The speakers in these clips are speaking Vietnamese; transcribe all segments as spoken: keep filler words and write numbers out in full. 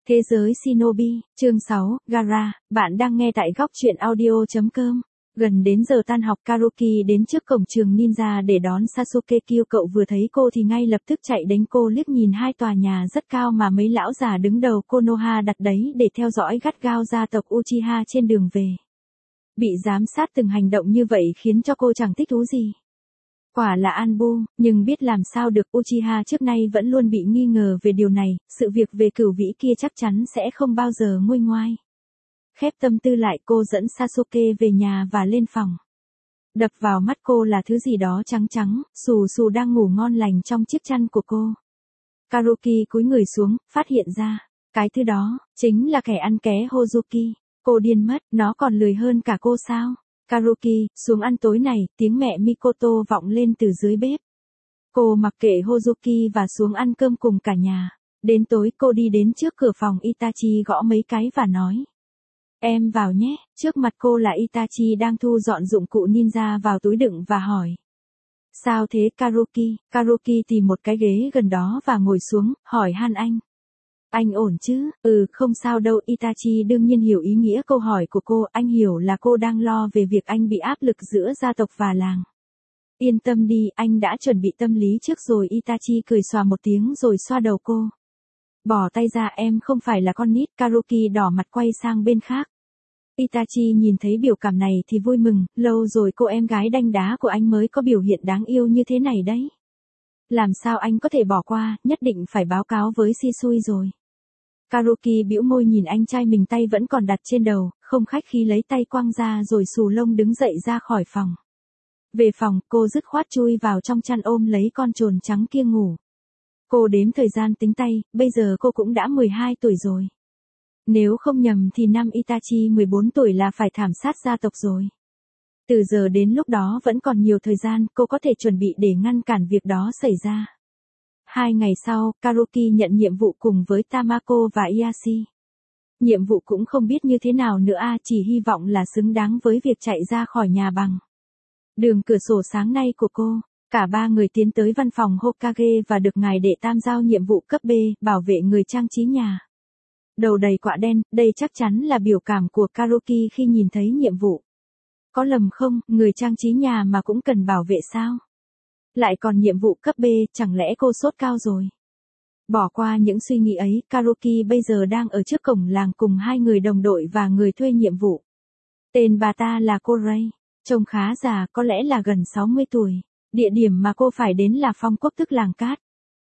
Thế giới Shinobi, chương sáu, Gara, bạn đang nghe tại góc truyện audio chấm com. Gần đến giờ tan học, Karuki đến trước cổng trường ninja để đón Sasuke Kyo. Cậu vừa thấy cô thì ngay lập tức chạy đến. Cô liếc nhìn hai tòa nhà rất cao mà mấy lão già đứng đầu Konoha đặt đấy để theo dõi gắt gao gia tộc Uchiha trên đường về. Bị giám sát từng hành động như vậy khiến cho cô chẳng thích thú gì. Quả là an bu, nhưng biết làm sao được, Uchiha trước nay vẫn luôn bị nghi ngờ về điều này, sự việc về cửu vĩ kia chắc chắn sẽ không bao giờ nguôi ngoai. Khép tâm tư lại, cô dẫn Sasuke về nhà và lên phòng. Đập vào mắt cô là thứ gì đó trắng trắng, xù xù đang ngủ ngon lành trong chiếc chăn của cô. Karuki cúi người xuống, phát hiện ra, cái thứ đó, chính là kẻ ăn ké Hozuki. Cô điên mất, nó còn lười hơn cả cô sao? Karuki, xuống ăn tối này, tiếng mẹ Mikoto vọng lên từ dưới bếp. Cô mặc kệ Hozuki và xuống ăn cơm cùng cả nhà. Đến tối cô đi đến trước cửa phòng Itachi gõ mấy cái và nói. Em vào nhé, trước mặt cô là Itachi đang thu dọn dụng cụ ninja vào túi đựng và hỏi. Sao thế Karuki? Karuki tìm một cái ghế gần đó và ngồi xuống, hỏi han anh. Anh ổn chứ? Ừ, không sao đâu. Itachi đương nhiên hiểu ý nghĩa câu hỏi của cô, anh hiểu là cô đang lo về việc anh bị áp lực giữa gia tộc và làng. Yên tâm đi, anh đã chuẩn bị tâm lý trước rồi. Itachi cười xòa một tiếng rồi xoa đầu cô. Bỏ tay ra, em không phải là con nít. Karuki đỏ mặt quay sang bên khác. Itachi nhìn thấy biểu cảm này thì vui mừng, lâu rồi cô em gái đanh đá của anh mới có biểu hiện đáng yêu như thế này đấy. Làm sao anh có thể bỏ qua, nhất định phải báo cáo với Shisui rồi. Karuki bĩu môi nhìn anh trai mình, tay vẫn còn đặt trên đầu, không khách khí lấy tay quăng ra rồi xù lông đứng dậy ra khỏi phòng. Về phòng, cô dứt khoát chui vào trong chăn ôm lấy con trồn trắng kia ngủ. Cô đếm thời gian tính tay, bây giờ cô cũng đã mười hai tuổi rồi. Nếu không nhầm thì năm Itachi mười bốn tuổi là phải thảm sát gia tộc rồi. Từ giờ đến lúc đó vẫn còn nhiều thời gian, cô có thể chuẩn bị để ngăn cản việc đó xảy ra. Hai ngày sau, Karuki nhận nhiệm vụ cùng với Tamako và Iashi. Nhiệm vụ cũng không biết như thế nào nữa a, chỉ hy vọng là xứng đáng với việc chạy ra khỏi nhà bằng đường cửa sổ sáng nay của cô. Cả ba người tiến tới văn phòng Hokage và được ngài đệ tam giao nhiệm vụ cấp B, bảo vệ người trang trí nhà. Đầu đầy quạ đen, đây chắc chắn là biểu cảm của Karuki khi nhìn thấy nhiệm vụ. Có lầm không, người trang trí nhà mà cũng cần bảo vệ sao? Lại còn nhiệm vụ cấp B, chẳng lẽ cô sốt cao rồi? Bỏ qua những suy nghĩ ấy, Karuki bây giờ đang ở trước cổng làng cùng hai người đồng đội và người thuê nhiệm vụ. Tên bà ta là cô Ray, trông khá già, có lẽ là gần sáu mươi tuổi. Địa điểm mà cô phải đến là Phong Quốc, tức làng cát.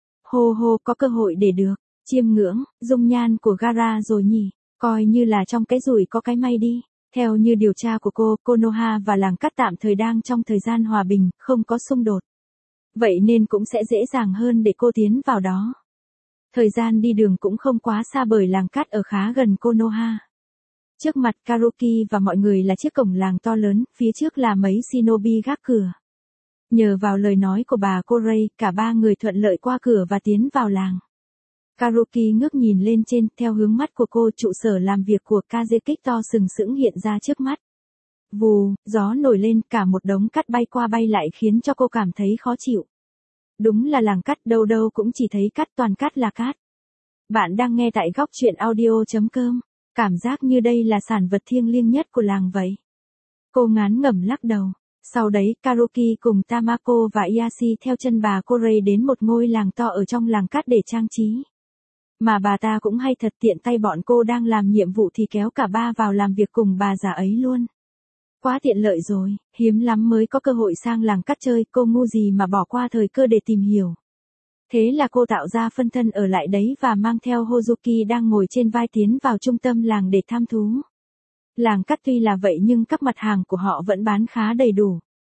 Hô hô, có cơ hội để được chiêm ngưỡng dung nhan của Gara rồi nhỉ, coi như là trong cái rủi có cái may đi. Theo như điều tra của cô, Konoha và làng cát tạm thời đang trong thời gian hòa bình, không có xung đột. Vậy nên cũng sẽ dễ dàng hơn để cô tiến vào đó. Thời gian đi đường cũng không quá xa bởi làng cát ở khá gần Konoha. Trước mặt Karuki và mọi người là chiếc cổng làng to lớn, phía trước là mấy shinobi gác cửa. Nhờ vào lời nói của bà cô Ray, cả ba người thuận lợi qua cửa và tiến vào làng. Karuki ngước nhìn lên trên, theo hướng mắt của cô, trụ sở làm việc của Kazekik to sừng sững hiện ra trước mắt. Vù, gió nổi lên, cả một đống cát bay qua bay lại khiến cho cô cảm thấy khó chịu. Đúng là làng cát, đâu đâu cũng chỉ thấy cát, toàn cát là cát. Bạn đang nghe tại góc truyện audio chấm com. Cảm giác như đây là sản vật thiêng liêng nhất của làng vậy. Cô ngán ngẩm lắc đầu. Sau đấy, Karuki cùng Tamako và Iashi theo chân bà cô Ray đến một ngôi làng to ở trong làng cát để trang trí. Mà bà ta cũng hay thật, tiện tay bọn cô đang làm nhiệm vụ thì kéo cả ba vào làm việc cùng bà già ấy luôn. Quá tiện lợi rồi, hiếm lắm mới có cơ hội sang làng cát chơi, cô ngu gì mà bỏ qua thời cơ để tìm hiểu. Thế là cô tạo ra phân thân ở lại đấy và mang theo Hozuki đang ngồi trên vai tiến vào trung tâm làng để tham thú. Làng cát tuy là vậy nhưng các mặt hàng của họ vẫn bán khá đầy đủ.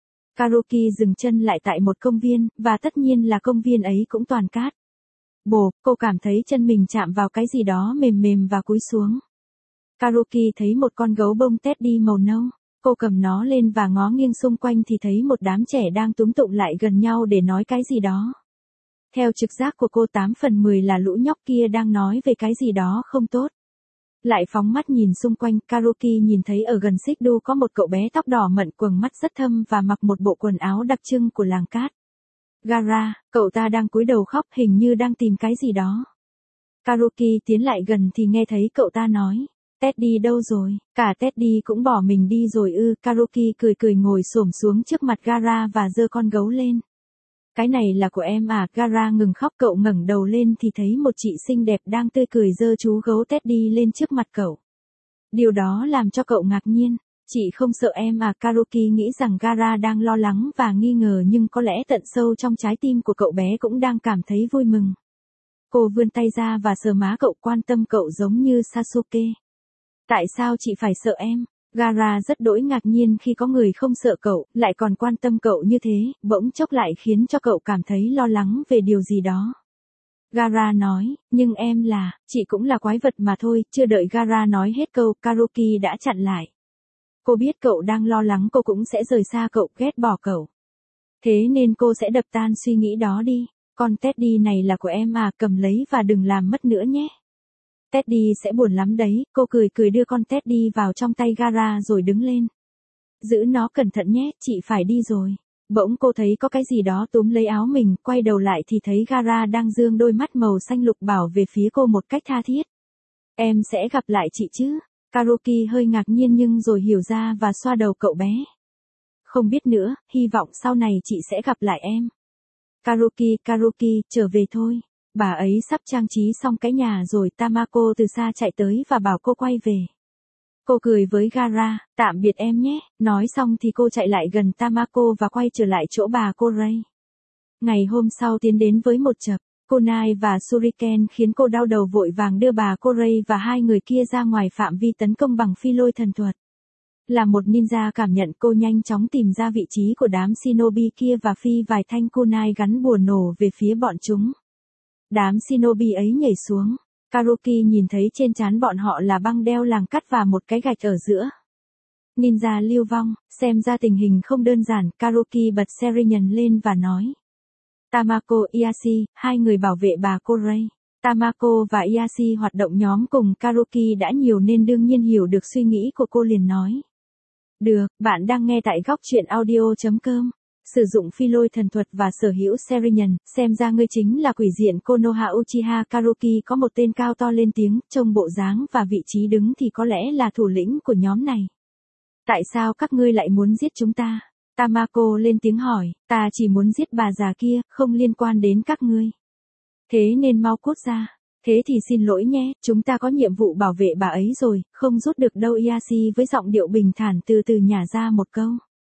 Karuki dừng chân lại tại một công viên, và tất nhiên là công viên ấy cũng toàn cát. Bồ, cô cảm thấy chân mình chạm vào cái gì đó mềm mềm và cúi xuống. Karuki thấy một con gấu bông teddy màu nâu. Cô cầm nó lên và ngó nghiêng xung quanh thì thấy một đám trẻ đang túm tụm lại gần nhau để nói cái gì đó. Theo trực giác của cô, tám phần mười là lũ nhóc kia đang nói về cái gì đó không tốt. Lại phóng mắt nhìn xung quanh, Karuki nhìn thấy ở gần xích đu có một cậu bé tóc đỏ mận, quầng mắt rất thâm và mặc một bộ quần áo đặc trưng của làng cát. Gara, cậu ta đang cúi đầu khóc, hình như đang tìm cái gì đó. Karuki tiến lại gần thì nghe thấy cậu ta nói. Teddy đâu rồi? Cả Teddy cũng bỏ mình đi rồi ư? Karuki cười cười ngồi xổm xuống trước mặt Gara và giơ con gấu lên. Cái này là của em à? Gara ngừng khóc, cậu ngẩng đầu lên thì thấy một chị xinh đẹp đang tươi cười giơ chú gấu Teddy lên trước mặt cậu. Điều đó làm cho cậu ngạc nhiên. Chị không sợ em à? Karuki nghĩ rằng Gara đang lo lắng và nghi ngờ, nhưng có lẽ tận sâu trong trái tim của cậu bé cũng đang cảm thấy vui mừng. Cô vươn tay ra và sờ má cậu, quan tâm cậu giống như Sasuke. Tại sao chị phải sợ em? Gara rất đỗi ngạc nhiên khi có người không sợ cậu, lại còn quan tâm cậu như thế, bỗng chốc lại khiến cho cậu cảm thấy lo lắng về điều gì đó. Gara nói, nhưng em là, chị cũng là quái vật mà thôi. Chưa đợi Gara nói hết câu, Karuki đã chặn lại. Cô biết cậu đang lo lắng, cô cũng sẽ rời xa cậu, ghét bỏ cậu. Thế nên cô sẽ đập tan suy nghĩ đó đi. Con Teddy này là của em à, cầm lấy và đừng làm mất nữa nhé. Teddy sẽ buồn lắm đấy. Cô cười cười đưa con Teddy vào trong tay Gara rồi đứng lên. Giữ nó cẩn thận nhé, chị phải đi rồi. Bỗng cô thấy có cái gì đó túm lấy áo mình, quay đầu lại thì thấy Gara đang dương đôi mắt màu xanh lục bảo về phía cô một cách tha thiết. Em sẽ gặp lại chị chứ? Karuki hơi ngạc nhiên nhưng rồi hiểu ra và xoa đầu cậu bé. Không biết nữa, hy vọng sau này chị sẽ gặp lại em. Karuki, Karuki, trở về thôi. Bà ấy sắp trang trí xong cái nhà rồi. Tamako từ xa chạy tới và bảo cô quay về. Cô cười với Gara, tạm biệt em nhé. Nói xong thì cô chạy lại gần Tamako và quay trở lại chỗ bà cô Ray. Ngày hôm sau tiến đến với một chập kunai và shuriken khiến cô đau đầu, vội vàng đưa bà cô Ray và hai người kia ra ngoài phạm vi tấn công bằng phi lôi thần thuật. Là một ninja cảm nhận, cô nhanh chóng tìm ra vị trí của đám shinobi kia và phi vài thanh kunai gắn bùa nổ về phía bọn chúng. Đám shinobi ấy nhảy xuống. Karuki nhìn thấy trên trán bọn họ là băng đeo làng cắt và một cái gạch ở giữa. Ninja lưu vong, xem ra tình hình không đơn giản. Karuki bật Serinyàn lên và nói. Tamako, Iyashi, hai người bảo vệ bà cô Ray. Tamako và Iyashi hoạt động nhóm cùng Karuki đã nhiều nên đương nhiên hiểu được suy nghĩ của cô, liền nói. Được, bạn đang nghe tại góc truyện audio.com. Sử dụng phi lôi thần thuật và sở hữu Serinyàn, xem ra ngươi chính là quỷ diện Konoha Uchiha. Karuki có một tên cao to lên tiếng, trông bộ dáng và vị trí đứng thì có lẽ là thủ lĩnh của nhóm này. Tại sao các ngươi lại muốn giết chúng ta? Tamako lên tiếng hỏi, ta chỉ muốn giết bà già kia, không liên quan đến các ngươi. Thế nên mau cút ra. Thế thì xin lỗi nhé, chúng ta có nhiệm vụ bảo vệ bà ấy rồi, không rút được đâu. Iyashi với giọng điệu bình thản từ từ nhả ra một câu.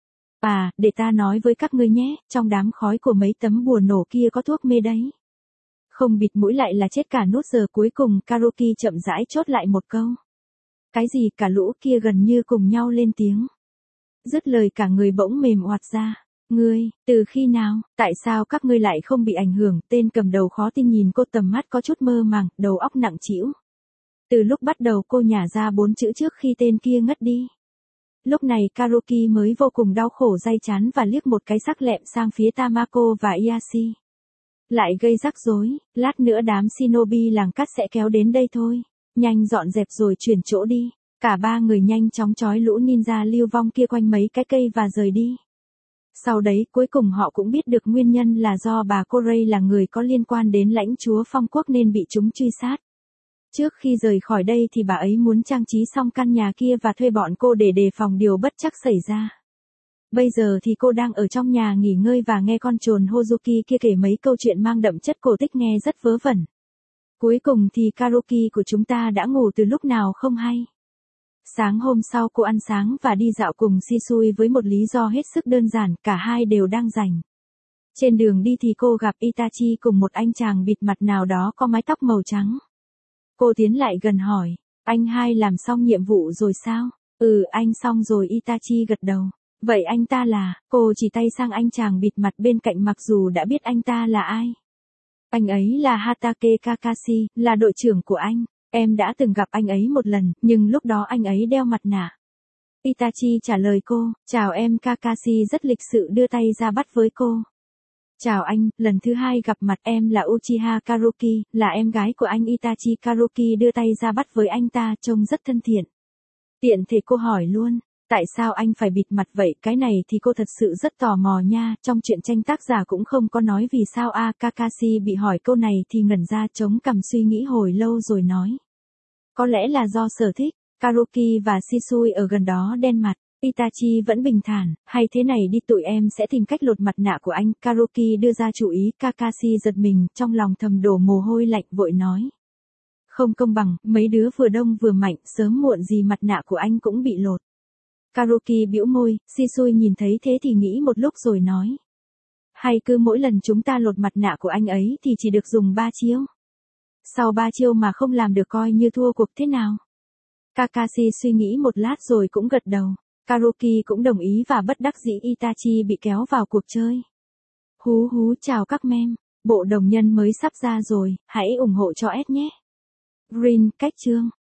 À, để ta nói với các ngươi nhé, trong đám khói của mấy tấm bùa nổ kia có thuốc mê đấy. Không bịt mũi lại là chết cả nốt. Giờ cuối cùng Karuki chậm rãi chốt lại một câu. Cái gì? Cả lũ kia gần như cùng nhau lên tiếng. Dứt lời cả người bỗng mềm oặt ra. Ngươi, từ khi nào, tại sao các ngươi lại không bị ảnh hưởng? Tên cầm đầu khó tin nhìn cô, tầm mắt có chút mơ màng, đầu óc nặng trĩu. Từ lúc bắt đầu cô nhả ra bốn chữ trước khi tên kia ngất đi. Lúc này Karuki mới vô cùng đau khổ day chán và liếc một cái sắc lẹm sang phía Tamako và Iyashi. Lại gây rắc rối, lát nữa đám shinobi làng cắt sẽ kéo đến đây thôi. Nhanh dọn dẹp rồi chuyển chỗ đi. Cả ba người nhanh chóng trói lũ ninja lưu vong kia quanh mấy cái cây và rời đi. Sau đấy cuối cùng họ cũng biết được nguyên nhân là do bà cô Ray là người có liên quan đến lãnh chúa phong quốc nên bị chúng truy sát. Trước khi rời khỏi đây thì bà ấy muốn trang trí xong căn nhà kia và thuê bọn cô để đề phòng điều bất trắc xảy ra. Bây giờ thì cô đang ở trong nhà nghỉ ngơi và nghe con trồn Hozuki kia kể mấy câu chuyện mang đậm chất cổ tích nghe rất vớ vẩn. Cuối cùng thì Karuki của chúng ta đã ngủ từ lúc nào không hay. Sáng hôm sau cô ăn sáng và đi dạo cùng Shisui với một lý do hết sức đơn giản, cả hai đều đang rảnh. Trên đường đi thì cô gặp Itachi cùng một anh chàng bịt mặt nào đó có mái tóc màu trắng. Cô tiến lại gần hỏi, anh hai làm xong nhiệm vụ rồi sao? Ừ, anh xong rồi. Itachi gật đầu. Vậy anh ta là? Cô chỉ tay sang anh chàng bịt mặt bên cạnh mặc dù đã biết anh ta là ai. Anh ấy là Hatake Kakashi, là đội trưởng của anh. Em đã từng gặp anh ấy một lần, nhưng lúc đó anh ấy đeo mặt nạ. Itachi trả lời cô, chào em. Kakashi rất lịch sự đưa tay ra bắt với cô. Chào anh, lần thứ hai gặp mặt. Em là Uchiha Karuki, là em gái của anh. Itachi. Karuki đưa tay ra bắt với anh ta, trông rất thân thiện. Tiện thể cô hỏi luôn, Tại sao anh phải bịt mặt vậy? Cái này thì cô thật sự rất tò mò nha, trong truyện tranh tác giả cũng không có nói vì sao a. Kakashi bị hỏi câu này thì ngẩn ra chống cằm suy nghĩ hồi lâu rồi nói. Có lẽ là do sở thích, Karuki và Shisui ở gần đó đen mặt. Itachi vẫn bình thản, hay thế này đi tụi em sẽ tìm cách lột mặt nạ của anh. Karuki đưa ra chủ ý. Kakashi giật mình, trong lòng thầm đổ mồ hôi lạnh vội nói. Không công bằng, mấy đứa vừa đông vừa mạnh, sớm muộn gì mặt nạ của anh cũng bị lột. Karuki bĩu môi, Shisui nhìn thấy thế thì nghĩ một lúc rồi nói. Hay cứ mỗi lần chúng ta lột mặt nạ của anh ấy thì chỉ được dùng ba chiêu. Sau ba chiêu mà không làm được coi như thua cuộc thế nào? Kakashi suy nghĩ một lát rồi cũng gật đầu. Karuki cũng đồng ý và bất đắc dĩ Itachi bị kéo vào cuộc chơi. Hú hú chào các mem, bộ đồng nhân mới sắp ra rồi, hãy ủng hộ cho S nhé. Green, cách chương.